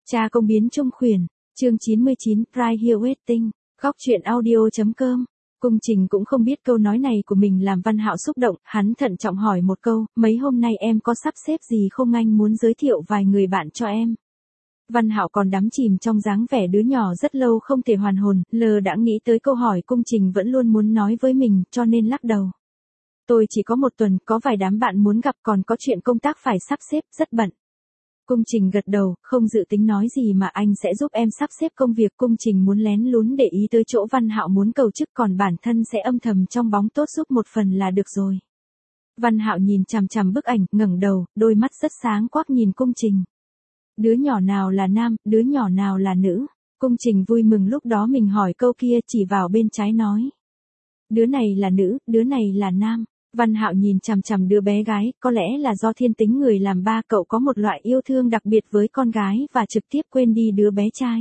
Cha công biến trung khuyển, chương 99, Pride Here Waiting, góc truyện audio.com. Cung Trình cũng không biết câu nói này của mình làm Văn Hạo xúc động, hắn thận trọng hỏi một câu, mấy hôm nay em có sắp xếp gì không, anh muốn giới thiệu vài người bạn cho em. Văn Hạo còn đắm chìm trong dáng vẻ đứa nhỏ rất lâu không thể hoàn hồn, lờ đã nghĩ tới câu hỏi Cung Trình vẫn luôn muốn nói với mình, cho nên lắc đầu. Tôi chỉ có một tuần, có vài đám bạn muốn gặp, còn có chuyện công tác phải sắp xếp, rất bận. Cung Trình gật đầu, không dự tính nói gì mà anh sẽ giúp em sắp xếp công việc. Cung Trình muốn lén lún để ý tới chỗ Văn Hạo muốn cầu chức, còn bản thân sẽ âm thầm trong bóng tốt giúp một phần là được rồi. Văn Hạo nhìn chằm chằm bức ảnh, ngẩng đầu, đôi mắt rất sáng quắc nhìn Cung Trình. Đứa nhỏ nào là nam, đứa nhỏ nào là nữ? Cung Trình vui mừng lúc đó mình hỏi câu kia, chỉ vào bên trái nói. Đứa này là nữ, đứa này là nam. Văn Hạo nhìn chằm chằm đứa bé gái, có lẽ là do thiên tính người làm ba, cậu có một loại yêu thương đặc biệt với con gái và trực tiếp quên đi đứa bé trai.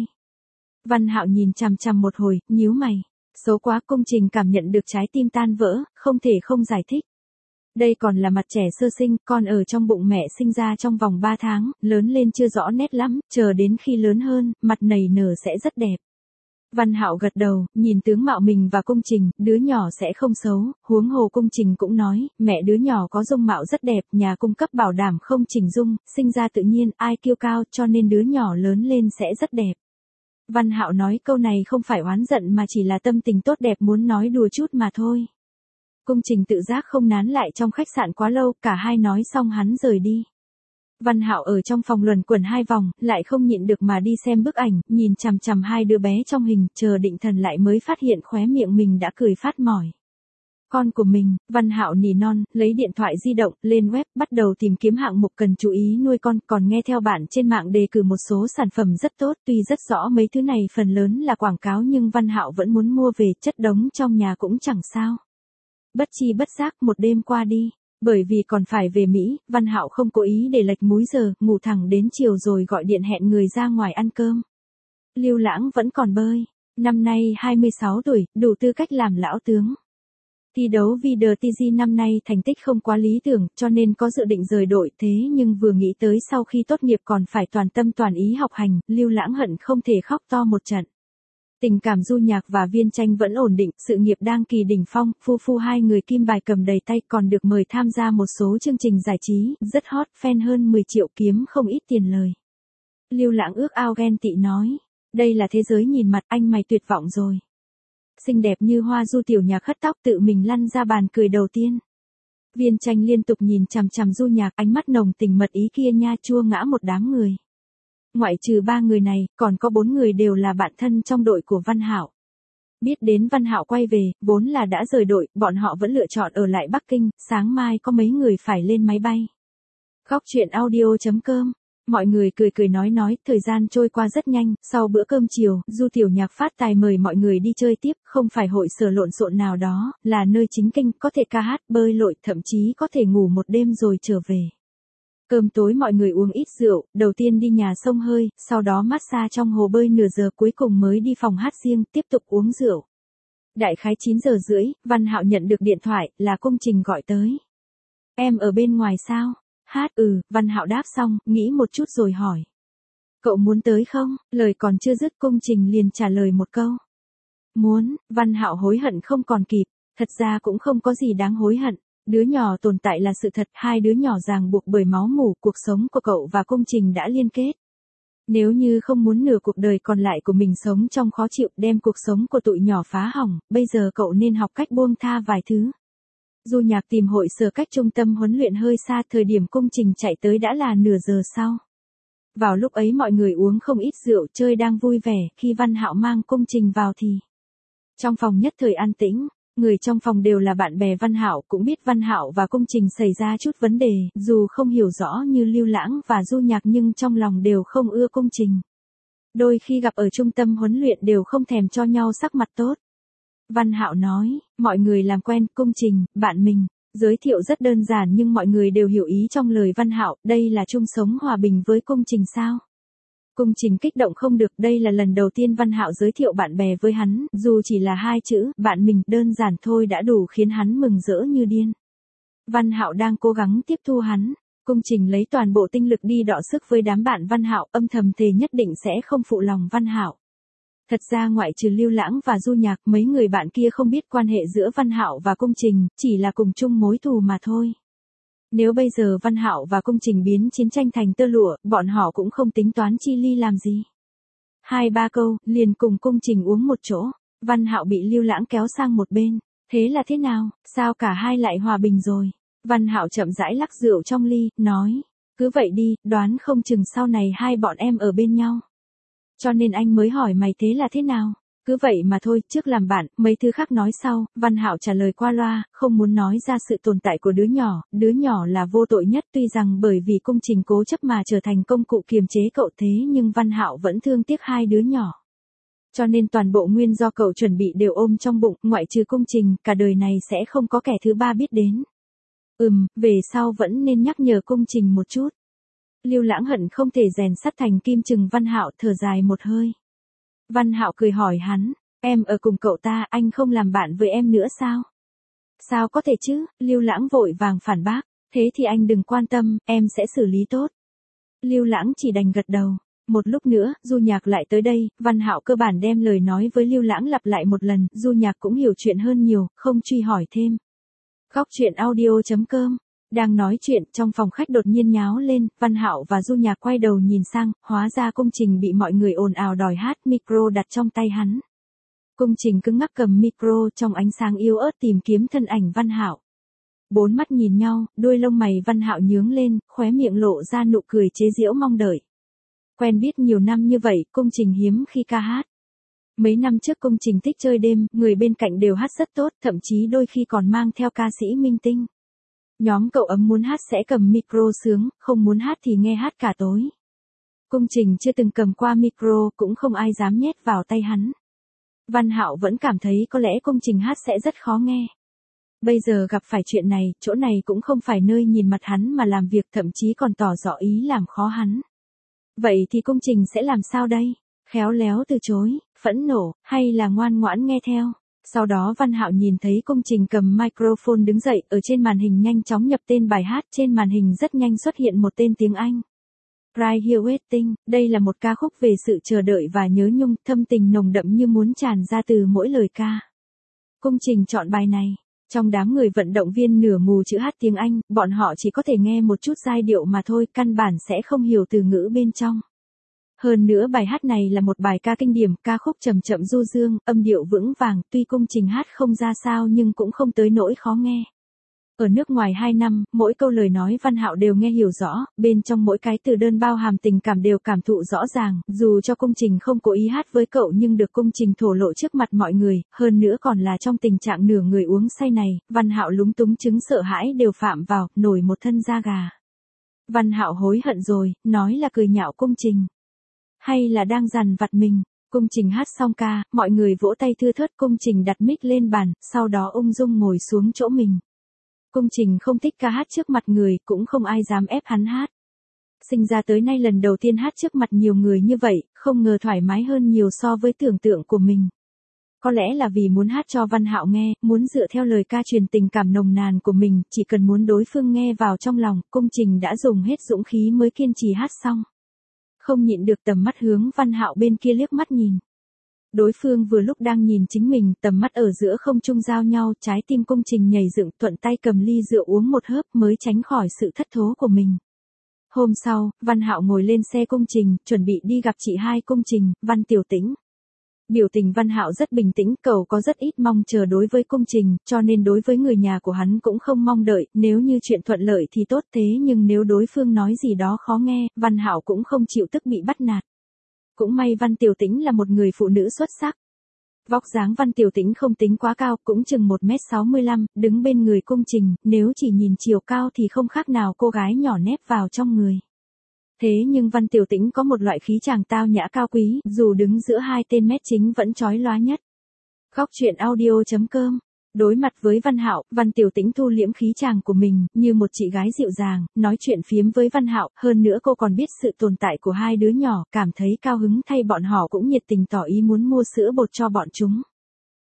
Văn Hạo nhìn chằm chằm một hồi, nhíu mày. Xấu quá. Cung Trình cảm nhận được trái tim tan vỡ, không thể không giải thích. Đây còn là mặt trẻ sơ sinh, con ở trong bụng mẹ sinh ra trong vòng 3 tháng, lớn lên chưa rõ nét lắm, chờ đến khi lớn hơn, mặt nảy nở sẽ rất đẹp. Văn Hạo gật đầu, nhìn tướng mạo mình và Cung Trình, đứa nhỏ sẽ không xấu, huống hồ Cung Trình cũng nói, mẹ đứa nhỏ có dung mạo rất đẹp, nhà cung cấp bảo đảm không chỉnh dung, sinh ra tự nhiên, ai kiêu cao, cho nên đứa nhỏ lớn lên sẽ rất đẹp. Văn Hạo nói câu này không phải oán giận mà chỉ là tâm tình tốt đẹp muốn nói đùa chút mà thôi. Cung Trình tự giác không nán lại trong khách sạn quá lâu, cả hai nói xong hắn rời đi. Văn Hạo ở trong phòng luẩn quẩn 2 vòng, lại không nhịn được mà đi xem bức ảnh, nhìn chằm chằm hai đứa bé trong hình, chờ định thần lại mới phát hiện khóe miệng mình đã cười phát mỏi. Con của mình, Văn Hạo nỉ non, lấy điện thoại di động, lên web, bắt đầu tìm kiếm hạng mục cần chú ý nuôi con, còn nghe theo bạn trên mạng đề cử một số sản phẩm rất tốt, tuy rất rõ mấy thứ này phần lớn là quảng cáo nhưng Văn Hạo vẫn muốn mua về, chất đống trong nhà cũng chẳng sao. Bất chi bất giác một đêm qua đi. Bởi vì còn phải về Mỹ, Văn Hạo không cố ý để lệch múi giờ, ngủ thẳng đến chiều rồi gọi điện hẹn người ra ngoài ăn cơm. Lưu Lãng vẫn còn bơi, năm nay 26 tuổi, đủ tư cách làm lão tướng. Thi đấu VTG năm nay thành tích không quá lý tưởng, cho nên có dự định rời đội, thế nhưng vừa nghĩ tới sau khi tốt nghiệp còn phải toàn tâm toàn ý học hành, Lưu Lãng hận không thể khóc to một trận. Tình cảm Du Nhạc và Viên Tranh vẫn ổn định, sự nghiệp đang kỳ đỉnh phong, phu hai người kim bài cầm đầy tay, còn được mời tham gia một số chương trình giải trí, rất hot, fan hơn 10 triệu, kiếm không ít tiền lời. Lưu Lãng ước ao ghen tị nói, đây là thế giới nhìn mặt, anh mày tuyệt vọng rồi. Xinh đẹp như hoa Du Tiểu Nhạc hất tóc tự mình lăn ra bàn cười đầu tiên. Viên Tranh liên tục nhìn chằm chằm Du Nhạc, ánh mắt nồng tình mật ý kia nha, chua ngã một đám người. Ngoại trừ 3 người này, còn có 4 người đều là bạn thân trong đội của Văn Hạo. Biết đến Văn Hạo quay về, vốn là đã rời đội, bọn họ vẫn lựa chọn ở lại Bắc Kinh, sáng mai có mấy người phải lên máy bay. Góc truyện audio.com. Mọi người cười nói, thời gian trôi qua rất nhanh, sau bữa cơm chiều, Du Tiểu Nhạc phát tài mời mọi người đi chơi tiếp, không phải hội sở lộn xộn nào đó, là nơi chính kinh, có thể ca hát, bơi lội, thậm chí có thể ngủ một đêm rồi trở về. Cơm tối mọi người uống ít rượu, đầu tiên đi nhà xông hơi, sau đó massage trong hồ bơi nửa giờ, cuối cùng mới đi phòng hát riêng, tiếp tục uống rượu. Đại khái 9 giờ rưỡi, Văn Hạo nhận được điện thoại, là Cung Trình gọi tới. Em ở bên ngoài sao? Hát, Văn Hạo đáp xong, nghĩ một chút rồi hỏi. Cậu muốn tới không? Lời còn chưa dứt Cung Trình liền trả lời một câu. Muốn. Văn Hạo hối hận không còn kịp, thật ra cũng không có gì đáng hối hận. Đứa nhỏ tồn tại là sự thật, hai đứa nhỏ ràng buộc bởi máu mủ, cuộc sống của cậu và Cung Trình đã liên kết. Nếu như không muốn nửa cuộc đời còn lại của mình sống trong khó chịu, đem cuộc sống của tụi nhỏ phá hỏng, bây giờ cậu nên học cách buông tha vài thứ. Du Nhạc tìm hội sở cách trung tâm huấn luyện hơi xa, thời điểm Cung Trình chạy tới đã là nửa giờ sau. Vào lúc ấy mọi người uống không ít rượu, chơi đang vui vẻ, khi Văn Hạo mang Cung Trình vào thì trong phòng nhất thời an tĩnh. Người trong phòng đều là bạn bè Văn Hạo, cũng biết Văn Hạo và Cung Trình xảy ra chút vấn đề, dù không hiểu rõ như Lưu Lãng và Du Nhạc nhưng trong lòng đều không ưa Cung Trình. Đôi khi gặp ở trung tâm huấn luyện đều không thèm cho nhau sắc mặt tốt. Văn Hạo nói, mọi người làm quen, Cung Trình, bạn mình, giới thiệu rất đơn giản nhưng mọi người đều hiểu ý trong lời Văn Hạo, đây là chung sống hòa bình với Cung Trình sao? Cung Trình kích động không được, đây là lần đầu tiên Văn Hạo giới thiệu bạn bè với hắn, dù chỉ là 2 chữ, bạn mình, đơn giản thôi đã đủ khiến hắn mừng rỡ như điên. Văn Hạo đang cố gắng tiếp thu hắn. Cung Trình lấy toàn bộ tinh lực đi đọ sức với đám bạn Văn Hạo, âm thầm thề nhất định sẽ không phụ lòng Văn Hạo. Thật ra ngoại trừ Lưu Lãng và Du Nhạc, mấy người bạn kia không biết quan hệ giữa Văn Hạo và Cung Trình, chỉ là cùng chung mối thù mà thôi. Nếu bây giờ Văn Hạo và Cung Trình biến chiến tranh thành tơ lụa, bọn họ cũng không tính toán chi ly làm gì. 2-3 câu, liền cùng Cung Trình uống một chỗ. Văn Hạo bị Lưu Lãng kéo sang một bên. Thế là thế nào, sao cả hai lại hòa bình rồi? Văn Hạo chậm rãi lắc rượu trong ly, nói. Cứ vậy đi, đoán không chừng sau này hai bọn em ở bên nhau. Cho nên anh mới hỏi mày thế là thế nào? Cứ vậy mà thôi, trước làm bạn, mấy thứ khác nói sau. Văn Hạo trả lời qua loa, không muốn nói ra sự tồn tại của đứa nhỏ là vô tội nhất, tuy rằng bởi vì Cung Trình cố chấp mà trở thành công cụ kiềm chế cậu thế nhưng Văn Hạo vẫn thương tiếc hai đứa nhỏ. Cho nên toàn bộ nguyên do cậu chuẩn bị đều ôm trong bụng, ngoại trừ Cung Trình, cả đời này sẽ không có kẻ thứ ba biết đến. Về sau vẫn nên nhắc nhở Cung Trình một chút. Lưu Lãng hận không thể rèn sắt thành kim chừng Văn Hạo, thở dài một hơi. Văn Hạo cười hỏi hắn, em ở cùng cậu ta, anh không làm bạn với em nữa sao? Sao có thể chứ, Lưu Lãng vội vàng phản bác, thế thì anh đừng quan tâm, em sẽ xử lý tốt. Lưu Lãng chỉ đành gật đầu. Một lúc nữa, Du Nhạc lại tới đây, Văn Hạo cơ bản đem lời nói với Lưu Lãng lặp lại một lần, Du Nhạc cũng hiểu chuyện hơn nhiều, không truy hỏi thêm. Góc truyện audio.com. Đang nói chuyện, trong phòng khách đột nhiên nháo lên, Văn Hạo và Du Nhạc quay đầu nhìn sang, hóa ra Cung Trình bị mọi người ồn ào đòi hát, micro đặt trong tay hắn. Cung Trình cứng ngắc cầm micro, trong ánh sáng yếu ớt tìm kiếm thân ảnh Văn Hạo. Bốn mắt nhìn nhau, đuôi lông mày Văn Hạo nhướng lên, khóe miệng lộ ra nụ cười chế giễu mong đợi. Quen biết nhiều năm như vậy, Cung Trình hiếm khi ca hát. Mấy năm trước Cung Trình thích chơi đêm, người bên cạnh đều hát rất tốt, thậm chí đôi khi còn mang theo ca sĩ minh tinh. Nhóm cậu ấm muốn hát sẽ cầm micro sướng, không muốn hát thì nghe hát cả tối. Cung Trình chưa từng cầm qua micro, cũng không ai dám nhét vào tay hắn. Văn Hạo vẫn cảm thấy có lẽ Cung Trình hát sẽ rất khó nghe. Bây giờ gặp phải chuyện này, chỗ này cũng không phải nơi nhìn mặt hắn mà làm việc, thậm chí còn tỏ rõ ý làm khó hắn. Vậy thì Cung Trình sẽ làm sao đây? Khéo léo từ chối, phẫn nộ, hay là ngoan ngoãn nghe theo? Sau đó Văn Hạo nhìn thấy Cung Trình cầm microphone đứng dậy, ở trên màn hình nhanh chóng nhập tên bài hát, trên màn hình rất nhanh xuất hiện một tên tiếng Anh. Right Here Waiting, đây là một ca khúc về sự chờ đợi và nhớ nhung, thâm tình nồng đậm như muốn tràn ra từ mỗi lời ca. Cung Trình chọn bài này. Trong đám người vận động viên nửa mù chữ hát tiếng Anh, bọn họ chỉ có thể nghe một chút giai điệu mà thôi, căn bản sẽ không hiểu từ ngữ bên trong. Hơn nữa bài hát này là một bài ca kinh điển, ca khúc chậm chậm du dương, âm điệu vững vàng, tuy Cung Trình hát không ra sao nhưng cũng không tới nỗi khó nghe. Ở nước ngoài 2 năm, mỗi câu lời nói Văn Hạo đều nghe hiểu rõ, bên trong mỗi cái từ đơn bao hàm tình cảm đều cảm thụ rõ ràng, dù cho Cung Trình không cố ý hát với cậu nhưng được Cung Trình thổ lộ trước mặt mọi người, hơn nữa còn là trong tình trạng nửa người uống say này, Văn Hạo lúng túng chứng sợ hãi đều phạm vào, nổi một thân da gà. Văn Hạo hối hận rồi, nói là cười nhạo Cung Trình. Hay là đang dằn vặt mình. Cung Trình hát xong ca, mọi người vỗ tay thưa thớt, Cung Trình đặt mic lên bàn, sau đó ung dung ngồi xuống chỗ mình. Cung Trình không thích ca hát trước mặt người, cũng không ai dám ép hắn hát. Sinh ra tới nay lần đầu tiên hát trước mặt nhiều người như vậy, không ngờ thoải mái hơn nhiều so với tưởng tượng của mình. Có lẽ là vì muốn hát cho Văn Hạo nghe, muốn dựa theo lời ca truyền tình cảm nồng nàn của mình, chỉ cần muốn đối phương nghe vào trong lòng, Cung Trình đã dùng hết dũng khí mới kiên trì hát xong. Không nhịn được tầm mắt hướng Văn Hạo bên kia liếc mắt nhìn. Đối phương vừa lúc đang nhìn chính mình, tầm mắt ở giữa không trung giao nhau, trái tim Cung Trình nhảy dựng, thuận tay cầm ly rượu uống một hớp mới tránh khỏi sự thất thố của mình. Hôm sau, Văn Hạo ngồi lên xe Cung Trình, chuẩn bị đi gặp chị hai Cung Trình, Văn Tiểu Tĩnh. Biểu tình Văn Hạo rất bình tĩnh, cậu có rất ít mong chờ đối với Cung Trình, cho nên đối với người nhà của hắn cũng không mong đợi, nếu như chuyện thuận lợi thì tốt, thế nhưng nếu đối phương nói gì đó khó nghe, Văn Hạo cũng không chịu tức bị bắt nạt. Cũng may Văn Tiểu Tĩnh là một người phụ nữ xuất sắc. Vóc dáng Văn Tiểu Tĩnh không tính quá cao, cũng chừng 1m65, đứng bên người Cung Trình, nếu chỉ nhìn chiều cao thì không khác nào cô gái nhỏ nép vào trong người. Thế nhưng Văn Tiểu Tĩnh có một loại khí chàng tao nhã cao quý, dù đứng giữa hai tên mét chính vẫn chói lóa nhất. Góc truyện audio.com. Đối mặt với Văn Hạo, Văn Tiểu Tĩnh thu liễm khí chàng của mình, như một chị gái dịu dàng, nói chuyện phiếm với Văn Hạo, hơn nữa cô còn biết sự tồn tại của hai đứa nhỏ, cảm thấy cao hứng thay bọn họ cũng nhiệt tình tỏ ý muốn mua sữa bột cho bọn chúng.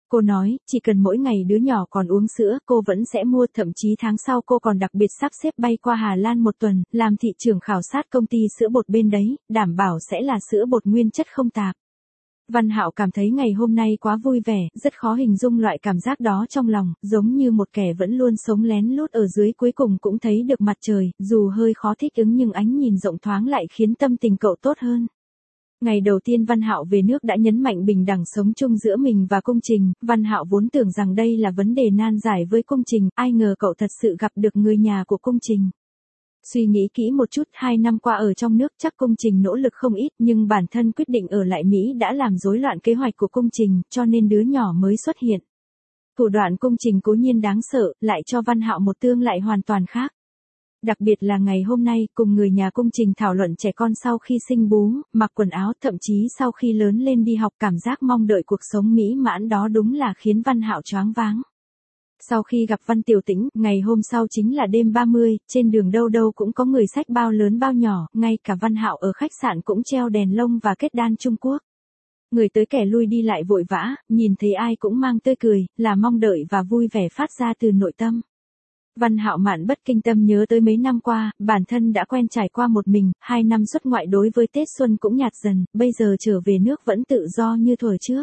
Cô nói, chỉ cần mỗi ngày đứa nhỏ còn uống sữa, cô vẫn sẽ mua, thậm chí tháng sau cô còn đặc biệt sắp xếp bay qua Hà Lan một tuần, làm thị trưởng khảo sát công ty sữa bột bên đấy, đảm bảo sẽ là sữa bột nguyên chất không tạp. Văn Hạo cảm thấy ngày hôm nay quá vui vẻ, rất khó hình dung loại cảm giác đó trong lòng, giống như một kẻ vẫn luôn sống lén lút ở dưới cuối cùng cũng thấy được mặt trời, dù hơi khó thích ứng nhưng ánh nhìn rộng thoáng lại khiến tâm tình cậu tốt hơn. Ngày đầu tiên Văn Hạo về nước đã nhấn mạnh bình đẳng sống chung giữa mình và Cung Trình, Văn Hạo vốn tưởng rằng đây là vấn đề nan giải với Cung Trình, ai ngờ cậu thật sự gặp được người nhà của Cung Trình. Suy nghĩ kỹ một chút, 2 năm qua ở trong nước chắc Cung Trình nỗ lực không ít, nhưng bản thân quyết định ở lại Mỹ đã làm rối loạn kế hoạch của Cung Trình, cho nên đứa nhỏ mới xuất hiện. Thủ đoạn Cung Trình cố nhiên đáng sợ, lại cho Văn Hạo một tương lại hoàn toàn khác. Đặc biệt là ngày hôm nay, cùng người nhà Cung Trình thảo luận trẻ con sau khi sinh bú, mặc quần áo, thậm chí sau khi lớn lên đi học, cảm giác mong đợi cuộc sống mỹ mãn đó đúng là khiến Văn Hạo choáng váng. Sau khi gặp Văn Tiểu Tĩnh, ngày hôm sau chính là đêm 30, trên đường đâu đâu cũng có người xách bao lớn bao nhỏ, ngay cả Văn Hạo ở khách sạn cũng treo đèn lông và kết đan Trung Quốc. Người tới kẻ lui đi lại vội vã, nhìn thấy ai cũng mang tươi cười, là mong đợi và vui vẻ phát ra từ nội tâm. Văn Hạo mạn bất kinh tâm nhớ tới mấy năm qua, bản thân đã quen trải qua một mình, 2 năm xuất ngoại đối với Tết Xuân cũng nhạt dần, bây giờ trở về nước vẫn tự do như thuở trước.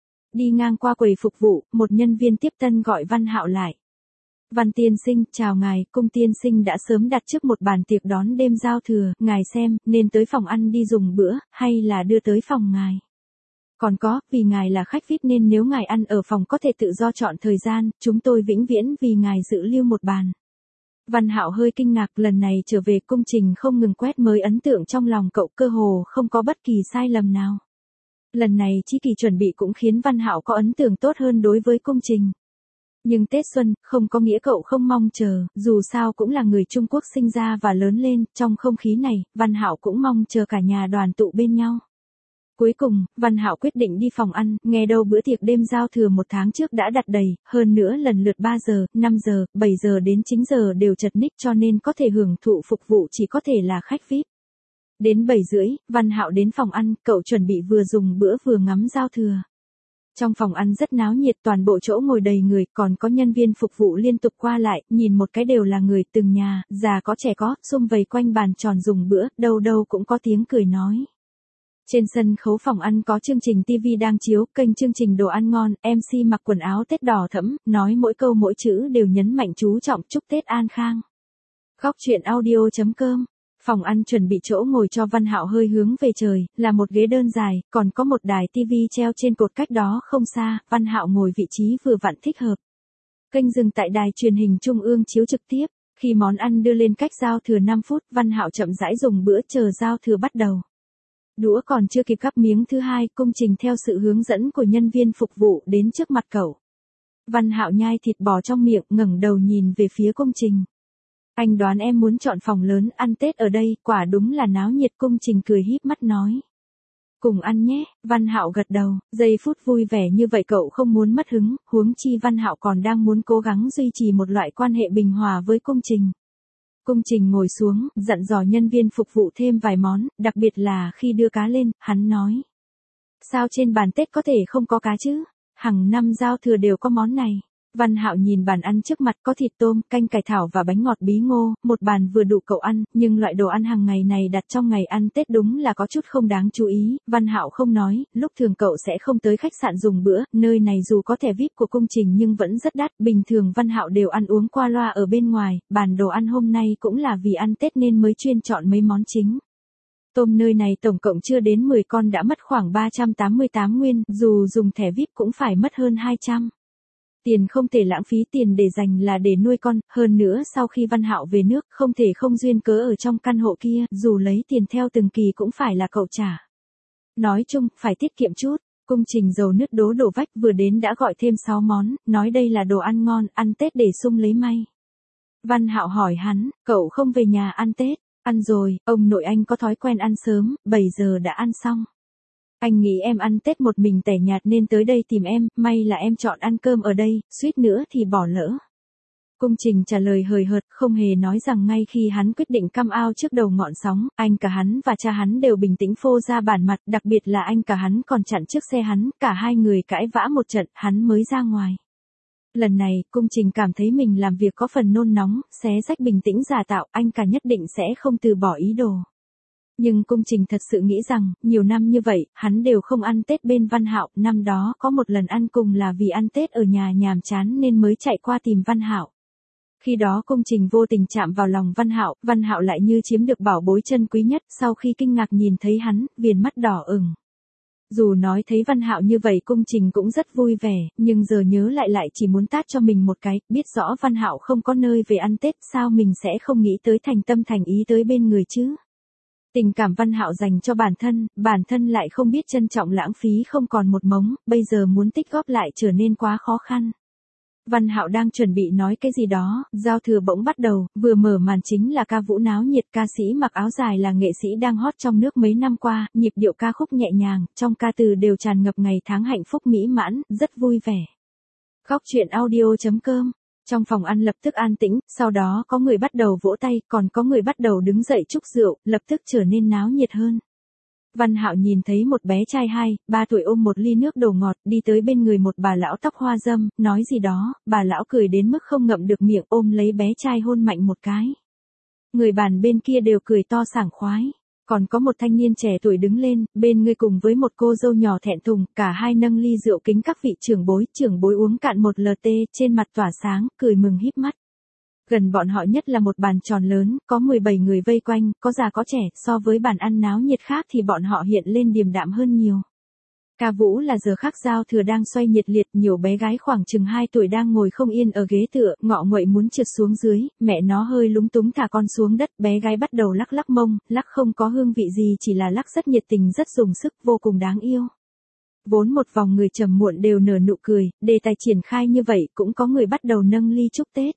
Đi ngang qua quầy phục vụ, một nhân viên tiếp tân gọi Văn Hạo lại. Văn tiên sinh, chào ngài, Cung tiên sinh đã sớm đặt trước một bàn tiệc đón đêm giao thừa, ngài xem, nên tới phòng ăn đi dùng bữa, hay là đưa tới phòng ngài. Còn có, vì ngài là khách VIP nên nếu ngài ăn ở phòng có thể tự do chọn thời gian, chúng tôi vĩnh viễn vì ngài giữ lưu một bàn. Văn Hạo hơi kinh ngạc, lần này trở về Cung Trình không ngừng quét mới ấn tượng trong lòng cậu, cơ hồ không có bất kỳ sai lầm nào. Lần này chi kỳ chuẩn bị cũng khiến Văn Hạo có ấn tượng tốt hơn đối với Cung Trình. Nhưng Tết Xuân, không có nghĩa cậu không mong chờ, dù sao cũng là người Trung Quốc sinh ra và lớn lên, trong không khí này, Văn Hạo cũng mong chờ cả nhà đoàn tụ bên nhau. Cuối cùng, Văn Hạo quyết định đi phòng ăn, nghe đâu bữa tiệc đêm giao thừa 1 tháng trước đã đặt đầy, hơn nữa lần lượt 3 giờ, 5 giờ, 7 giờ đến 9 giờ đều chật ních cho nên có thể hưởng thụ phục vụ chỉ có thể là khách VIP. Đến 7 rưỡi, Văn Hạo đến phòng ăn, cậu chuẩn bị vừa dùng bữa vừa ngắm giao thừa. Trong phòng ăn rất náo nhiệt, toàn bộ chỗ ngồi đầy người, còn có nhân viên phục vụ liên tục qua lại, nhìn một cái đều là người từng nhà, già có trẻ có, sum vầy quanh bàn tròn dùng bữa, đâu đâu cũng có tiếng cười nói. Trên sân khấu phòng ăn có chương trình TV đang chiếu, kênh chương trình đồ ăn ngon, MC mặc quần áo Tết đỏ thẫm, nói mỗi câu mỗi chữ đều nhấn mạnh chú trọng chúc Tết an khang. Góc chuyện audio.com. Phòng ăn chuẩn bị chỗ ngồi cho Văn Hạo hơi hướng về trời, là một ghế đơn dài, còn có một đài TV treo trên cột cách đó không xa, Văn Hạo ngồi vị trí vừa vặn thích hợp. Kênh dừng tại đài truyền hình Trung ương chiếu trực tiếp, khi món ăn đưa lên cách giao thừa 5 phút, Văn Hạo chậm rãi dùng bữa chờ giao thừa bắt đầu. Đũa còn chưa kịp gắp miếng thứ hai, Cung Trình theo sự hướng dẫn của nhân viên phục vụ đến trước mặt cậu. Văn Hạo nhai thịt bò trong miệng, ngẩng đầu nhìn về phía Cung Trình. Anh đoán em muốn chọn phòng lớn ăn Tết ở đây, quả đúng là náo nhiệt, Cung Trình cười híp mắt nói. Cùng ăn nhé, Văn Hạo gật đầu, giây phút vui vẻ như vậy cậu không muốn mất hứng, huống chi Văn Hạo còn đang muốn cố gắng duy trì một loại quan hệ bình hòa với Cung Trình. Cung Trình ngồi xuống, dặn dò nhân viên phục vụ thêm vài món, đặc biệt là khi đưa cá lên, hắn nói. Sao trên bàn Tết có thể không có cá chứ? Hàng năm giao thừa đều có món này. Văn Hạo nhìn bàn ăn trước mặt có thịt tôm, canh cải thảo và bánh ngọt bí ngô, một bàn vừa đủ cậu ăn, nhưng loại đồ ăn hàng ngày này đặt trong ngày ăn Tết đúng là có chút không đáng chú ý, Văn Hạo không nói, lúc thường cậu sẽ không tới khách sạn dùng bữa, nơi này dù có thẻ VIP của Cung Trình nhưng vẫn rất đắt, bình thường Văn Hạo đều ăn uống qua loa ở bên ngoài, bàn đồ ăn hôm nay cũng là vì ăn Tết nên mới chuyên chọn mấy món chính. Tôm nơi này tổng cộng chưa đến 10 con đã mất khoảng 388 nguyên, dù dùng thẻ VIP cũng phải mất hơn 200. Tiền không thể lãng phí, tiền để dành là để nuôi con, hơn nữa sau khi Văn Hạo về nước không thể không duyên cớ ở trong căn hộ kia, dù lấy tiền theo từng kỳ cũng phải là cậu trả. Nói chung, phải tiết kiệm chút, Cung Trình dầu nứt đố đổ vách vừa đến đã gọi thêm 6 món, nói đây là đồ ăn ngon, ăn Tết để sung lấy may. Văn Hạo hỏi hắn, cậu không về nhà ăn Tết? Ăn rồi, ông nội anh có thói quen ăn sớm, 7 giờ đã ăn xong. Anh nghĩ em ăn Tết một mình tẻ nhạt nên tới đây tìm em, may là em chọn ăn cơm ở đây, suýt nữa thì bỏ lỡ. Cung Trình trả lời hời hợt, không hề nói rằng ngay khi hắn quyết định come out trước đầu ngọn sóng, anh cả hắn và cha hắn đều bình tĩnh phô ra bản mặt, đặc biệt là anh cả hắn còn chặn trước xe hắn, cả hai người cãi vã một trận, hắn mới ra ngoài. Lần này, Cung Trình cảm thấy mình làm việc có phần nôn nóng, xé rách bình tĩnh giả tạo, anh cả nhất định sẽ không từ bỏ ý đồ. Nhưng Cung Trình thật sự nghĩ rằng, nhiều năm như vậy, hắn đều không ăn Tết bên Văn Hạo, năm đó có một lần ăn cùng là vì ăn Tết ở nhà nhàm chán nên mới chạy qua tìm Văn Hạo. Khi đó Cung Trình vô tình chạm vào lòng Văn Hạo lại như chiếm được bảo bối chân quý nhất, sau khi kinh ngạc nhìn thấy hắn, viền mắt đỏ ửng. Dù nói thấy Văn Hạo như vậy Cung Trình cũng rất vui vẻ, nhưng giờ nhớ lại chỉ muốn tát cho mình một cái, biết rõ Văn Hạo không có nơi về ăn Tết, sao mình sẽ không nghĩ tới thành tâm thành ý tới bên người chứ? Tình cảm Văn Hạo dành cho bản thân lại không biết trân trọng lãng phí không còn một mống, bây giờ muốn tích góp lại trở nên quá khó khăn. Văn Hạo đang chuẩn bị nói cái gì đó, giao thừa bỗng bắt đầu, vừa mở màn chính là ca vũ náo nhiệt, ca sĩ mặc áo dài là nghệ sĩ đang hot trong nước mấy năm qua, nhịp điệu ca khúc nhẹ nhàng, trong ca từ đều tràn ngập ngày tháng hạnh phúc mỹ mãn, rất vui vẻ. Góc truyện audio.com. Trong phòng ăn lập tức an tĩnh, sau đó có người bắt đầu vỗ tay, còn có người bắt đầu đứng dậy chúc rượu, lập tức trở nên náo nhiệt hơn. Văn Hạo nhìn thấy một bé trai 2-3 tuổi ôm một ly nước đồ ngọt, đi tới bên người một bà lão tóc hoa râm, nói gì đó, bà lão cười đến mức không ngậm được miệng, ôm lấy bé trai hôn mạnh một cái. Người bàn bên kia đều cười to sảng khoái. Còn có một thanh niên trẻ tuổi đứng lên, bên người cùng với một cô dâu nhỏ thẹn thùng, cả hai nâng ly rượu kính các vị trưởng bối uống cạn một LT, trên mặt tỏa sáng, cười mừng híp mắt. Gần bọn họ nhất là một bàn tròn lớn, có 17 người vây quanh, có già có trẻ, so với bàn ăn náo nhiệt khác thì bọn họ hiện lên điềm đạm hơn nhiều. Ca vũ là giờ khắc giao thừa đang xoay nhiệt liệt, nhiều bé gái khoảng chừng 2 tuổi đang ngồi không yên ở ghế tựa, ngọ nguậy muốn trượt xuống dưới, mẹ nó hơi lúng túng thả con xuống đất, bé gái bắt đầu lắc mông, lắc không có hương vị gì chỉ là lắc rất nhiệt tình rất dùng sức, vô cùng đáng yêu. Vốn một vòng người trầm muộn đều nở nụ cười, đề tài triển khai như vậy cũng có người bắt đầu nâng ly chúc Tết.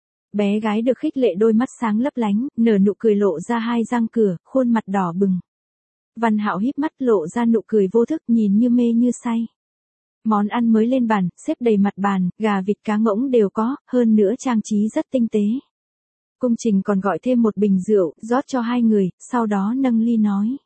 Bé gái được khích lệ đôi mắt sáng lấp lánh, nở nụ cười lộ ra hai răng cửa, khuôn mặt đỏ bừng. Văn Hạo híp mắt lộ ra nụ cười vô thức nhìn như mê như say. Món ăn mới lên bàn, xếp đầy mặt bàn, gà vịt cá ngỗng đều có, hơn nữa trang trí rất tinh tế. Cung Trình còn gọi thêm một bình rượu, rót cho hai người, sau đó nâng ly nói.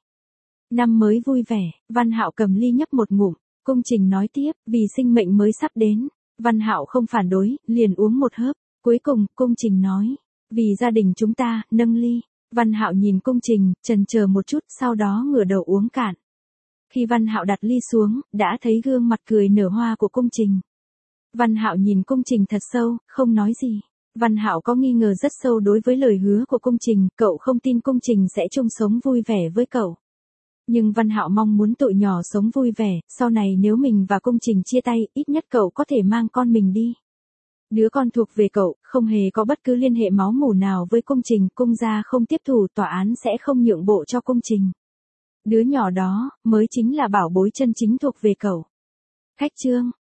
Năm mới vui vẻ, Văn Hạo cầm ly nhấp một ngụm, Cung Trình nói tiếp, vì sinh mệnh mới sắp đến. Văn Hạo không phản đối, liền uống một hớp. Cuối cùng, Cung Trình nói, vì gia đình chúng ta, nâng ly. Văn Hạo nhìn Cung Trình, chần chờ một chút, sau đó ngửa đầu uống cạn. Khi Văn Hạo đặt ly xuống, đã thấy gương mặt cười nở hoa của Cung Trình. Văn Hạo nhìn Cung Trình thật sâu, không nói gì. Văn Hạo có nghi ngờ rất sâu đối với lời hứa của Cung Trình, cậu không tin Cung Trình sẽ chung sống vui vẻ với cậu. Nhưng Văn Hạo mong muốn tụi nhỏ sống vui vẻ, sau này nếu mình và Cung Trình chia tay, ít nhất cậu có thể mang con mình đi. Đứa con thuộc về cậu, không hề có bất cứ liên hệ máu mủ nào với Cung Trình, Cung gia không tiếp thủ, tòa án sẽ không nhượng bộ cho Cung Trình. Đứa nhỏ đó, mới chính là bảo bối chân chính thuộc về cậu. Khách chương.